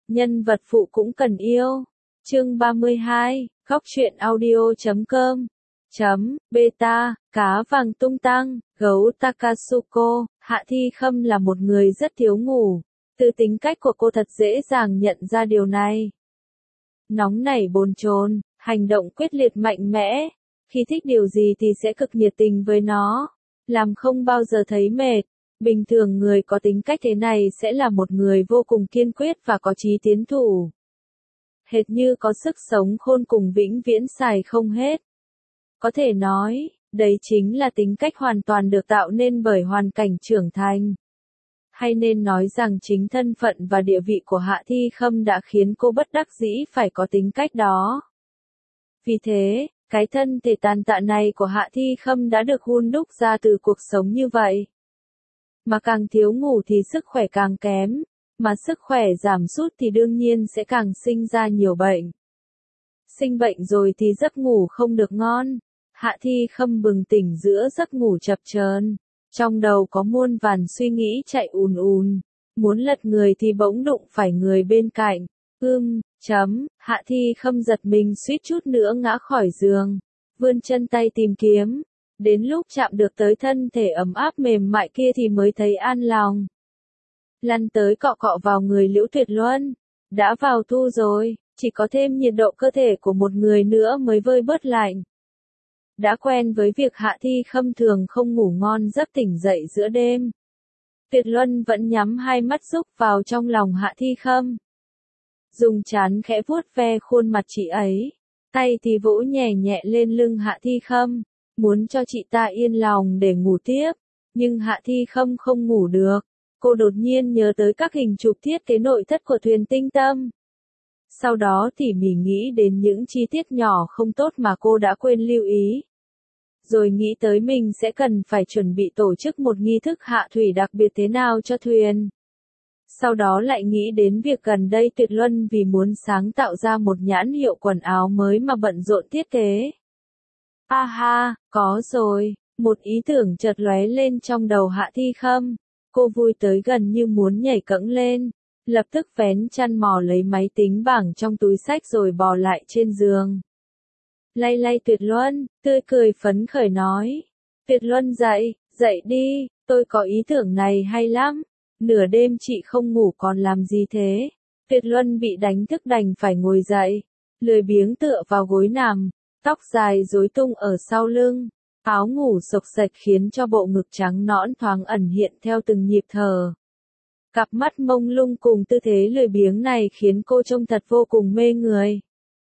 nhân vật phụ cũng cần yêu. Chương 32, Góc truyện audio.com Beta, cá vàng tung tăng, gấu Takasuko. Hạ Thi Khâm là một người rất thiếu ngủ. Từ tính cách của cô thật dễ dàng nhận ra điều này. Nóng nảy bồn chồn, hành động quyết liệt mạnh mẽ. Khi thích điều gì thì sẽ cực nhiệt tình với nó. Làm không bao giờ thấy mệt. Bình thường người có tính cách thế này sẽ là một người vô cùng kiên quyết và có chí tiến thủ. Hệt như có sức sống khôn cùng vĩnh viễn xài không hết. Có thể nói, đấy chính là tính cách hoàn toàn được tạo nên bởi hoàn cảnh trưởng thành. Hay nên nói rằng chính thân phận và địa vị của Hạ Thi Khâm đã khiến cô bất đắc dĩ phải có tính cách đó. Vì thế, cái thân thể tàn tạ này của Hạ Thi Khâm đã được hun đúc ra từ cuộc sống như vậy. Mà càng thiếu ngủ thì sức khỏe càng kém, mà sức khỏe giảm sút thì đương nhiên sẽ càng sinh ra nhiều bệnh. Sinh bệnh rồi thì giấc ngủ không được ngon. Hạ Thi Khâm bừng tỉnh giữa giấc ngủ chập chờn, trong đầu có muôn vàn suy nghĩ chạy ùn ùn, muốn lật người thì bỗng đụng phải người bên cạnh. Hạ Thi Khâm giật mình suýt chút nữa ngã khỏi giường, vươn chân tay tìm kiếm, đến lúc chạm được tới thân thể ấm áp mềm mại kia thì mới thấy an lòng. Lăn tới cọ cọ vào người Liễu Tuyệt Luân, đã vào thu rồi, chỉ có thêm nhiệt độ cơ thể của một người nữa mới vơi bớt lạnh. Đã quen với việc Hạ Thi Khâm thường không ngủ ngon giấc tỉnh dậy giữa đêm. Tuyệt Luân vẫn nhắm hai mắt rúc vào trong lòng Hạ Thi Khâm. Dùng trán khẽ vuốt ve khuôn mặt chị ấy, tay thì vỗ nhẹ nhẹ lên lưng Hạ Thi Khâm, muốn cho chị ta yên lòng để ngủ tiếp. Nhưng Hạ Thi Khâm không ngủ được, cô đột nhiên nhớ tới các hình chụp thiết kế nội thất của thuyền Tinh Tâm. Sau đó tỉ mỉ nghĩ đến những chi tiết nhỏ không tốt mà cô đã quên lưu ý. Rồi nghĩ tới mình sẽ cần phải chuẩn bị tổ chức một nghi thức hạ thủy đặc biệt thế nào cho thuyền. Sau đó lại nghĩ đến việc gần đây Tuyệt Luân vì muốn sáng tạo ra một nhãn hiệu quần áo mới mà bận rộn thiết kế. Có rồi, một ý tưởng chợt lóe lên trong đầu Hạ Thi Khâm. Cô vui tới gần như muốn nhảy cẫng lên, lập tức vén chăn mò lấy máy tính bảng trong túi xách rồi bò lại trên giường. Lay lay Tuyệt Luân, tươi cười phấn khởi nói. Tuyệt Luân dậy đi, tôi có ý tưởng này hay lắm. Nửa đêm chị không ngủ còn làm gì thế? Tuyệt Luân bị đánh thức đành phải ngồi dậy, lười biếng tựa vào gối nằm, tóc dài rối tung ở sau lưng, áo ngủ xộc xệch khiến cho bộ ngực trắng nõn thoáng ẩn hiện theo từng nhịp thở. Cặp mắt mông lung cùng tư thế lười biếng này khiến cô trông thật vô cùng mê người.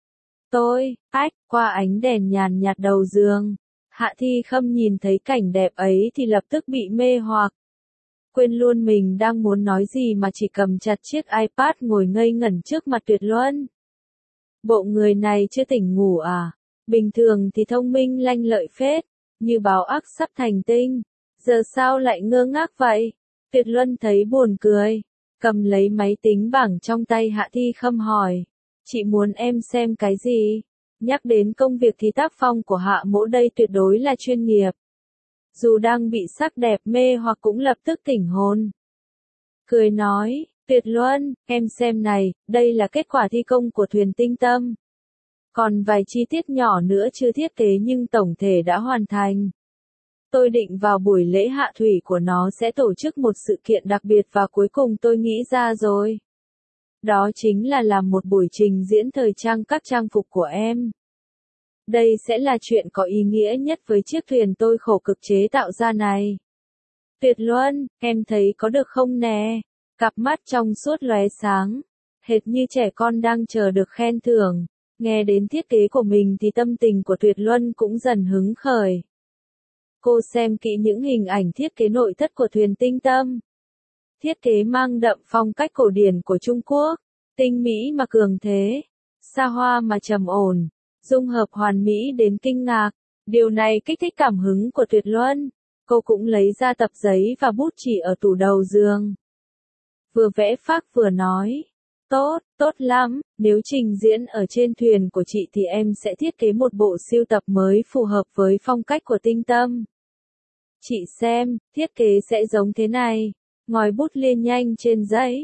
Qua ánh đèn nhàn nhạt đầu giường, Hạ Thi Khâm nhìn thấy cảnh đẹp ấy thì lập tức bị mê hoặc. Quên luôn mình đang muốn nói gì mà chỉ cầm chặt chiếc iPad ngồi ngây ngẩn trước mặt Tuyệt Luân. Bộ người này chưa tỉnh ngủ à? Bình thường thì thông minh lanh lợi phết, như báo ác sắp thành tinh. Giờ sao lại ngơ ngác vậy? Tuyệt Luân thấy buồn cười, cầm lấy máy tính bảng trong tay Hạ Thi Khâm hỏi. Chị muốn em xem cái gì? Nhắc đến công việc thì tác phong của Hạ Mỗ đây tuyệt đối là chuyên nghiệp. Dù đang bị sắc đẹp mê hoặc cũng lập tức tỉnh hồn. Cười nói, Tuyệt Luân, em xem này, đây là kết quả thi công của thuyền Tinh Tâm. Còn vài chi tiết nhỏ nữa chưa thiết kế nhưng tổng thể đã hoàn thành. Tôi định vào buổi lễ hạ thủy của nó sẽ tổ chức một sự kiện đặc biệt và cuối cùng tôi nghĩ ra rồi. Đó chính là làm một buổi trình diễn thời trang các trang phục của em. Đây sẽ là chuyện có ý nghĩa nhất với chiếc thuyền tôi khổ cực chế tạo ra này. Tuyệt Luân, em thấy có được không nè? Cặp mắt trong suốt lóe sáng, hệt như trẻ con đang chờ được khen thưởng. Nghe đến thiết kế của mình thì tâm tình của Tuyệt Luân cũng dần hứng khởi. Cô xem kỹ những hình ảnh thiết kế nội thất của thuyền Tinh Tâm. Thiết kế mang đậm phong cách cổ điển của Trung Quốc, tinh mỹ mà cường thế, xa hoa mà trầm ổn, dung hợp hoàn mỹ đến kinh ngạc. Điều này kích thích cảm hứng của Tuyệt Luân. Cô cũng lấy ra tập giấy và bút chỉ ở tủ đầu giường. Vừa vẽ phác vừa nói. Tốt lắm, nếu trình diễn ở trên thuyền của chị thì em sẽ thiết kế một bộ sưu tập mới phù hợp với phong cách của Tinh Tâm. Chị xem, thiết kế sẽ giống thế này. Ngòi bút lên nhanh trên giấy.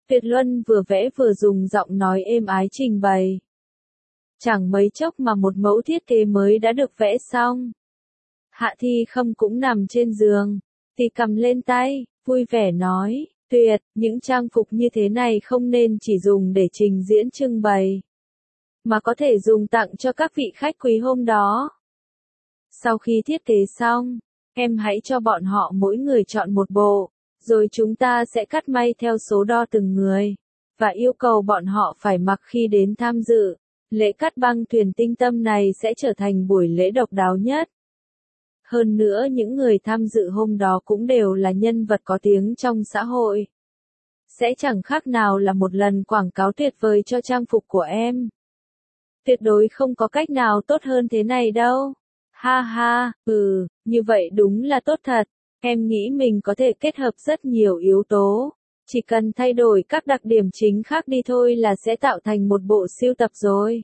Tuyệt Luân vừa vẽ vừa dùng giọng nói êm ái trình bày. Chẳng mấy chốc mà một mẫu thiết kế mới đã được vẽ xong. Hạ Thi Khâm cũng nằm trên giường, thì cầm lên tay, vui vẻ nói, tuyệt, những trang phục như thế này không nên chỉ dùng để trình diễn trưng bày, mà có thể dùng tặng cho các vị khách quý hôm đó. Sau khi thiết kế xong, em hãy cho bọn họ mỗi người chọn một bộ, rồi chúng ta sẽ cắt may theo số đo từng người, và yêu cầu bọn họ phải mặc khi đến tham dự. Lễ cắt băng thuyền tinh tâm này sẽ trở thành buổi lễ độc đáo nhất. Hơn nữa những người tham dự hôm đó cũng đều là nhân vật có tiếng trong xã hội. Sẽ chẳng khác nào là một lần quảng cáo tuyệt vời cho trang phục của em. Tuyệt đối không có cách nào tốt hơn thế này đâu. Ha ha, như vậy đúng là tốt thật. Em nghĩ mình có thể kết hợp rất nhiều yếu tố. Chỉ cần thay đổi các đặc điểm chính khác đi thôi là sẽ tạo thành một bộ sưu tập rồi.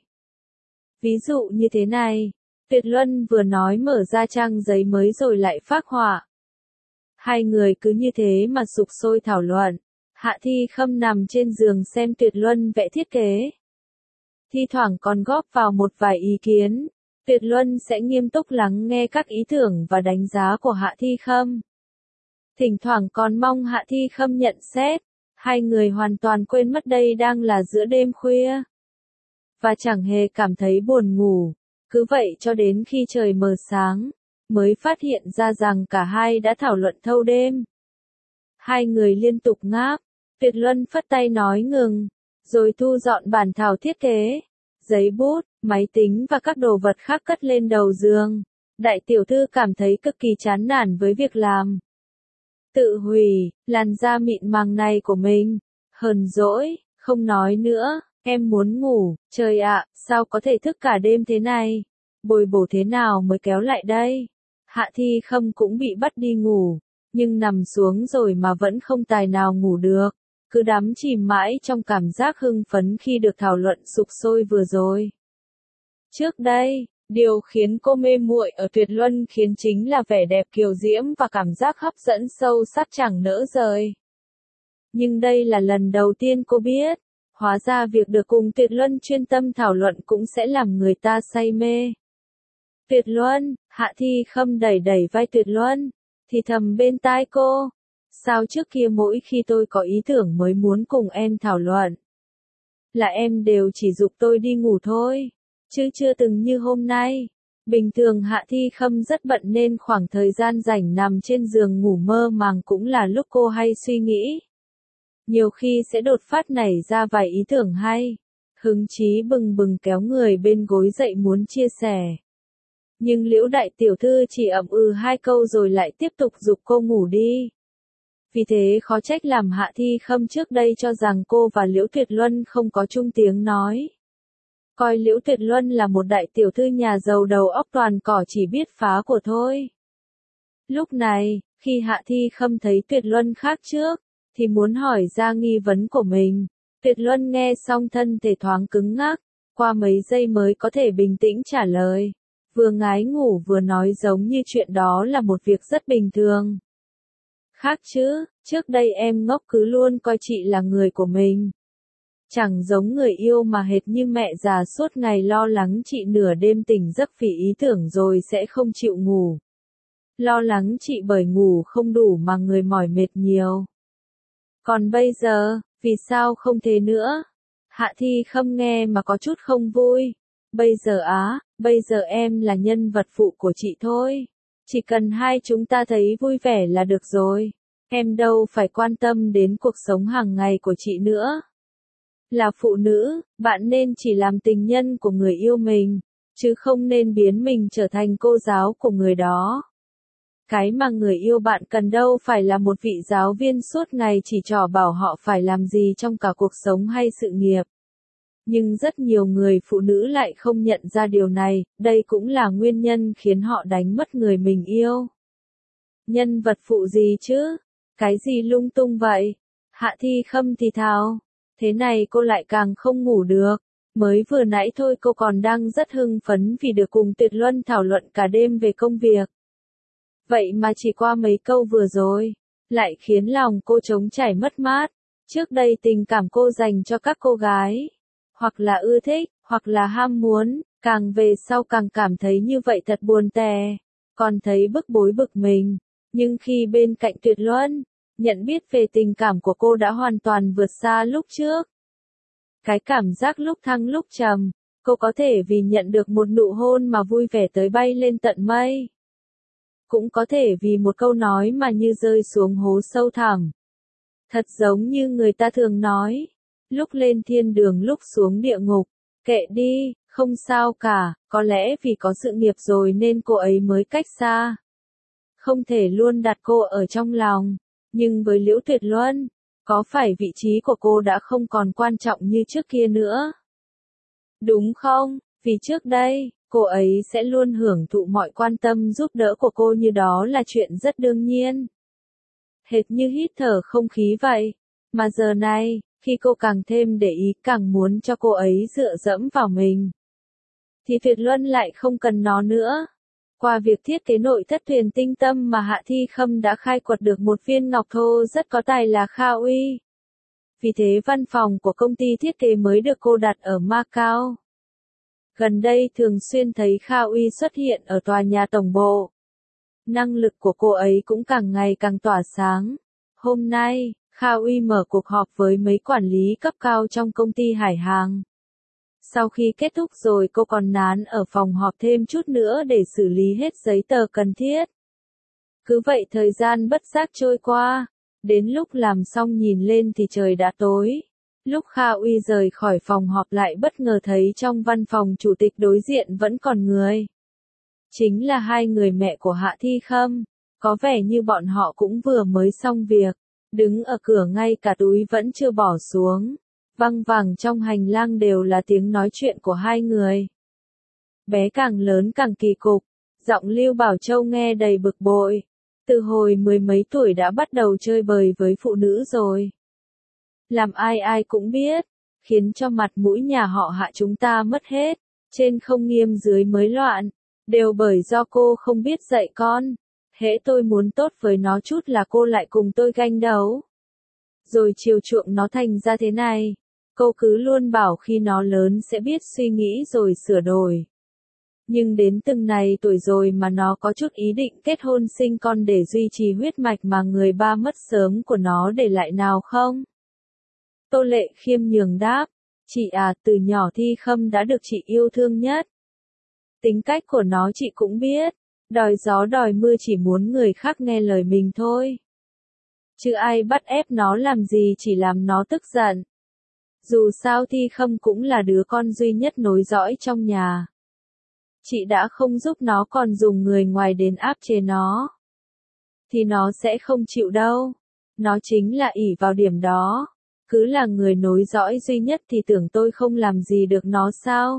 Ví dụ như thế này, Tuyệt Luân vừa nói mở ra trang giấy mới rồi lại phác họa. Hai người cứ như thế mà sục sôi thảo luận. Hạ Thi Khâm nằm trên giường xem Tuyệt Luân vẽ thiết kế. Thi thoảng còn góp vào một vài ý kiến. Tuyệt Luân sẽ nghiêm túc lắng nghe các ý tưởng và đánh giá của Hạ Thi Khâm. Thỉnh thoảng còn mong Hạ Thi Khâm nhận xét. Hai người hoàn toàn quên mất đây đang là giữa đêm khuya. Và chẳng hề cảm thấy buồn ngủ. Cứ vậy cho đến khi trời mờ sáng, mới phát hiện ra rằng cả hai đã thảo luận thâu đêm. Hai người liên tục ngáp. Tuyệt Luân phất tay nói ngừng, rồi thu dọn bản thảo thiết kế, giấy bút, máy tính và các đồ vật khác cất lên đầu giường. Đại tiểu thư cảm thấy cực kỳ chán nản với việc làm. Tự hủy, làn da mịn màng này của mình. Hờn dỗi, không nói nữa, em muốn ngủ, trời ạ, sao có thể thức cả đêm thế này? Bồi bổ thế nào mới kéo lại đây? Hạ Thi Khâm cũng bị bắt đi ngủ, nhưng nằm xuống rồi mà vẫn không tài nào ngủ được. Cứ đắm chìm mãi trong cảm giác hưng phấn khi được thảo luận sục sôi vừa rồi. Trước đây, điều khiến cô mê muội ở Tuyệt Luân khiến chính là vẻ đẹp kiều diễm và cảm giác hấp dẫn sâu sắc chẳng nỡ rời. Nhưng đây là lần đầu tiên cô biết, hóa ra việc được cùng Tuyệt Luân chuyên tâm thảo luận cũng sẽ làm người ta say mê. Tuyệt Luân, Hạ Thi Khâm đẩy đẩy vai Tuyệt Luân, thì thầm bên tai cô. Sao trước kia mỗi khi tôi có ý tưởng mới muốn cùng em thảo luận, là em đều chỉ giục tôi đi ngủ thôi, chứ chưa từng như hôm nay. Bình thường Hạ Thi Khâm rất bận nên khoảng thời gian rảnh nằm trên giường ngủ mơ màng cũng là lúc cô hay suy nghĩ. Nhiều khi sẽ đột phát nảy ra vài ý tưởng hay, hứng chí bừng bừng kéo người bên gối dậy muốn chia sẻ. Nhưng Liễu đại tiểu thư chỉ ậm hai câu rồi lại tiếp tục giục cô ngủ đi. Vì thế khó trách làm Hạ Thi Khâm trước đây cho rằng cô và Liễu Tuyệt Luân không có chung tiếng nói. Coi Liễu Tuyệt Luân là một đại tiểu thư nhà giàu đầu óc toàn cỏ chỉ biết phá của thôi. Lúc này, khi Hạ Thi Khâm thấy Tuyệt Luân khác trước, thì muốn hỏi ra nghi vấn của mình. Tuyệt Luân nghe xong thân thể thoáng cứng ngắc, qua mấy giây mới có thể bình tĩnh trả lời. Vừa ngái ngủ vừa nói giống như chuyện đó là một việc rất bình thường. Khác chứ, trước đây em ngốc cứ luôn coi chị là người của mình. Chẳng giống người yêu mà hệt như mẹ già suốt ngày lo lắng chị nửa đêm tỉnh giấc vì ý tưởng rồi sẽ không chịu ngủ. Lo lắng chị bởi ngủ không đủ mà người mỏi mệt nhiều. Còn bây giờ, vì sao không thế nữa? Hạ Thi Khâm nghe mà có chút không vui. Bây giờ em là nhân vật phụ của chị thôi. Chỉ cần hai chúng ta thấy vui vẻ là được rồi. Em đâu phải quan tâm đến cuộc sống hàng ngày của chị nữa. Là phụ nữ, bạn nên chỉ làm tình nhân của người yêu mình, chứ không nên biến mình trở thành cô giáo của người đó. Cái mà người yêu bạn cần đâu phải là một vị giáo viên suốt ngày chỉ trò bảo họ phải làm gì trong cả cuộc sống hay sự nghiệp. Nhưng rất nhiều người phụ nữ lại không nhận ra điều này, đây cũng là nguyên nhân khiến họ đánh mất người mình yêu. Nhân vật phụ gì chứ? Cái gì lung tung vậy? Hạ Thi Khâm thì thào. Thế này cô lại càng không ngủ được. Mới vừa nãy thôi cô còn đang rất hưng phấn vì được cùng Tuyệt Luân thảo luận cả đêm về công việc. Vậy mà chỉ qua mấy câu vừa rồi, lại khiến lòng cô trống trải mất mát. Trước đây tình cảm cô dành cho các cô gái, hoặc là ưa thích, hoặc là ham muốn, càng về sau càng cảm thấy như vậy thật buồn tẻ, còn thấy bức bối bực mình. Nhưng khi bên cạnh Tuyệt Luân, nhận biết về tình cảm của cô đã hoàn toàn vượt xa lúc trước. Cái cảm giác lúc thăng lúc trầm, cô có thể vì nhận được một nụ hôn mà vui vẻ tới bay lên tận mây. Cũng có thể vì một câu nói mà như rơi xuống hố sâu thẳm. Thật giống như người ta thường nói, lúc lên thiên đường lúc xuống địa ngục, kệ đi, không sao cả, có lẽ vì có sự nghiệp rồi nên cô ấy mới cách xa. Không thể luôn đặt cô ở trong lòng, nhưng với Liễu Tuyệt Luân, có phải vị trí của cô đã không còn quan trọng như trước kia nữa? Đúng không? Vì trước đây, cô ấy sẽ luôn hưởng thụ mọi quan tâm giúp đỡ của cô như đó là chuyện rất đương nhiên. Hệt như hít thở không khí vậy. Mà giờ này, khi cô càng thêm để ý càng muốn cho cô ấy dựa dẫm vào mình, thì Tuyệt Luân lại không cần nó nữa. Qua việc thiết kế nội thất thuyền tinh tâm mà Hạ Thi Khâm đã khai quật được một viên ngọc thô rất có tài là Kha Uy. Vì thế văn phòng của công ty thiết kế mới được cô đặt ở Macau. Gần đây thường xuyên thấy Kha Uy xuất hiện ở tòa nhà tổng bộ. Năng lực của cô ấy cũng càng ngày càng tỏa sáng. Hôm nay, Kha Uy mở cuộc họp với mấy quản lý cấp cao trong công ty hải hàng. Sau khi kết thúc rồi cô còn nán ở phòng họp thêm chút nữa để xử lý hết giấy tờ cần thiết. Cứ vậy thời gian bất giác trôi qua, đến lúc làm xong nhìn lên thì trời đã tối. Lúc Kha Uy rời khỏi phòng họp lại bất ngờ thấy trong văn phòng chủ tịch đối diện vẫn còn người. Chính là hai người mẹ của Hạ Thi Khâm, có vẻ như bọn họ cũng vừa mới xong việc, đứng ở cửa ngay cả túi vẫn chưa bỏ xuống. Văng vẳng trong hành lang đều là tiếng nói chuyện của hai người. Bé càng lớn càng kỳ cục, giọng Lưu Bảo Châu nghe đầy bực bội. Từ hồi mười mấy tuổi đã bắt đầu chơi bời với phụ nữ rồi. Làm ai ai cũng biết, khiến cho mặt mũi nhà họ Hạ chúng ta mất hết, trên không nghiêm dưới mới loạn, đều bởi do cô không biết dạy con. Hễ tôi muốn tốt với nó chút là cô lại cùng tôi ganh đấu. Rồi chiều chuộng nó thành ra thế này. Cô cứ luôn bảo khi nó lớn sẽ biết suy nghĩ rồi sửa đổi. Nhưng đến từng này tuổi rồi mà nó có chút ý định kết hôn sinh con để duy trì huyết mạch mà người ba mất sớm của nó để lại nào không? Tô Lệ khiêm nhường đáp, chị à, từ nhỏ Thi Khâm đã được chị yêu thương nhất. Tính cách của nó chị cũng biết, đòi gió đòi mưa chỉ muốn người khác nghe lời mình thôi. Chứ ai bắt ép nó làm gì chỉ làm nó tức giận. Dù sao Thi Khâm cũng là đứa con duy nhất nối dõi trong nhà. Chị đã không giúp nó còn dùng người ngoài đến áp chế nó. Thì nó sẽ không chịu đâu. Nó chính là ỷ vào điểm đó. Cứ là người nối dõi duy nhất thì tưởng tôi không làm gì được nó sao?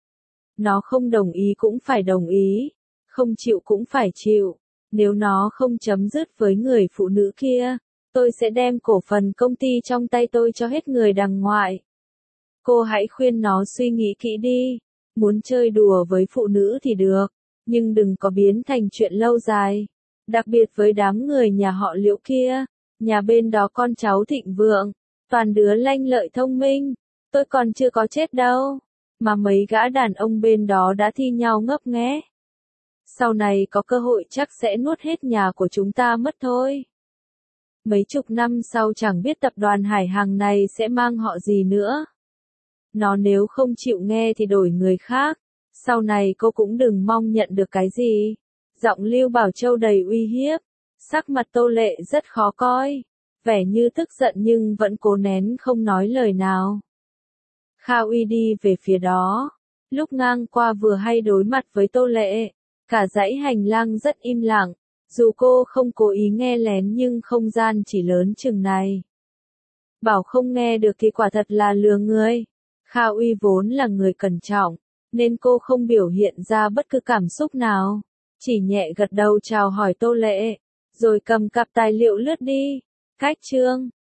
Nó không đồng ý cũng phải đồng ý. Không chịu cũng phải chịu. Nếu nó không chấm dứt với người phụ nữ kia, tôi sẽ đem cổ phần công ty trong tay tôi cho hết người đằng ngoại. Cô hãy khuyên nó suy nghĩ kỹ đi. Muốn chơi đùa với phụ nữ thì được, nhưng đừng có biến thành chuyện lâu dài. Đặc biệt với đám người nhà họ Liễu kia, nhà bên đó con cháu thịnh vượng, toàn đứa lanh lợi thông minh. Tôi còn chưa có chết đâu, mà mấy gã đàn ông bên đó đã thi nhau ngấp nghé. Sau này có cơ hội chắc sẽ nuốt hết nhà của chúng ta mất thôi. Mấy chục năm sau chẳng biết tập đoàn hải hàng này sẽ mang họ gì nữa. Nó nếu không chịu nghe thì đổi người khác. Sau này cô cũng đừng mong nhận được cái gì. Giọng Lưu Bảo Châu đầy uy hiếp. Sắc mặt Tô Lệ rất khó coi. Vẻ như tức giận nhưng vẫn cố nén không nói lời nào. Kha Uy đi về phía đó. Lúc ngang qua vừa hay đối mặt với Tô Lệ. Cả dãy hành lang rất im lặng. Dù cô không cố ý nghe lén nhưng không gian chỉ lớn chừng này. Bảo không nghe được thì quả thật là lừa người. Kha Uy vốn là người cẩn trọng, nên cô không biểu hiện ra bất cứ cảm xúc nào. Chỉ nhẹ gật đầu chào hỏi Tô Lệ, rồi cầm cặp tài liệu lướt đi. Cách chương